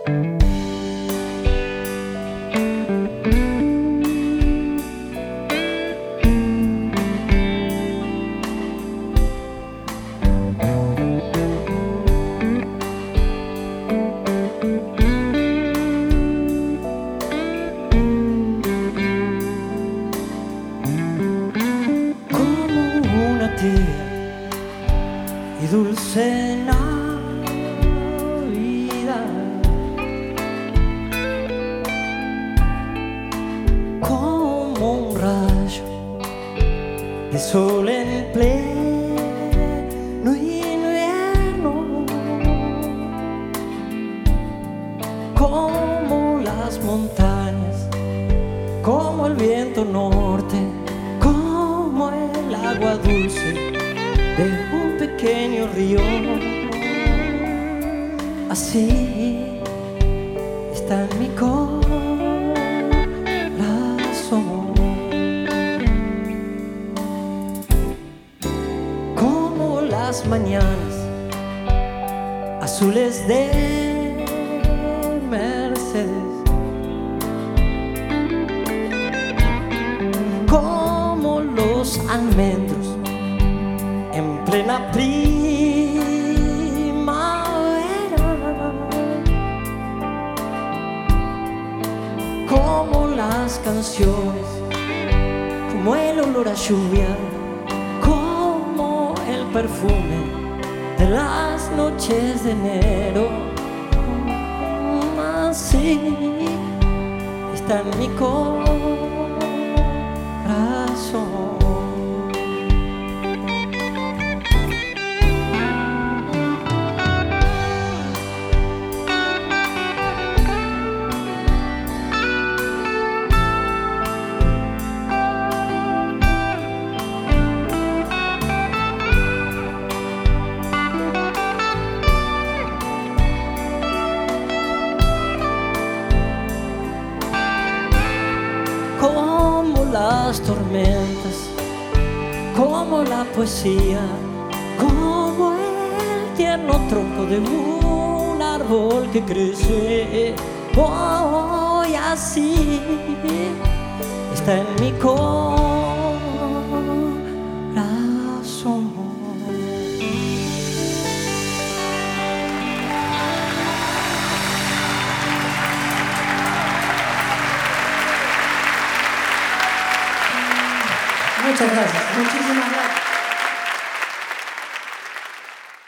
Y dulce Navidad, como un rayo de sol en pleno invierno, como las montañas, como el viento norte, como el agua dulce de un pequeño río. Así está en mi corazón, como las mañanas azules de Mercedes, como los almendros en plena primavera, como las canciones, como el olor a lluvia, como el perfume de las noches de enero. Así está en mi corazón. Como las tormentas, como la poesía, como el tierno tronco de un árbol que crece. Hoy así está en mi corazón. Muchas gracias. Muchísimas gracias.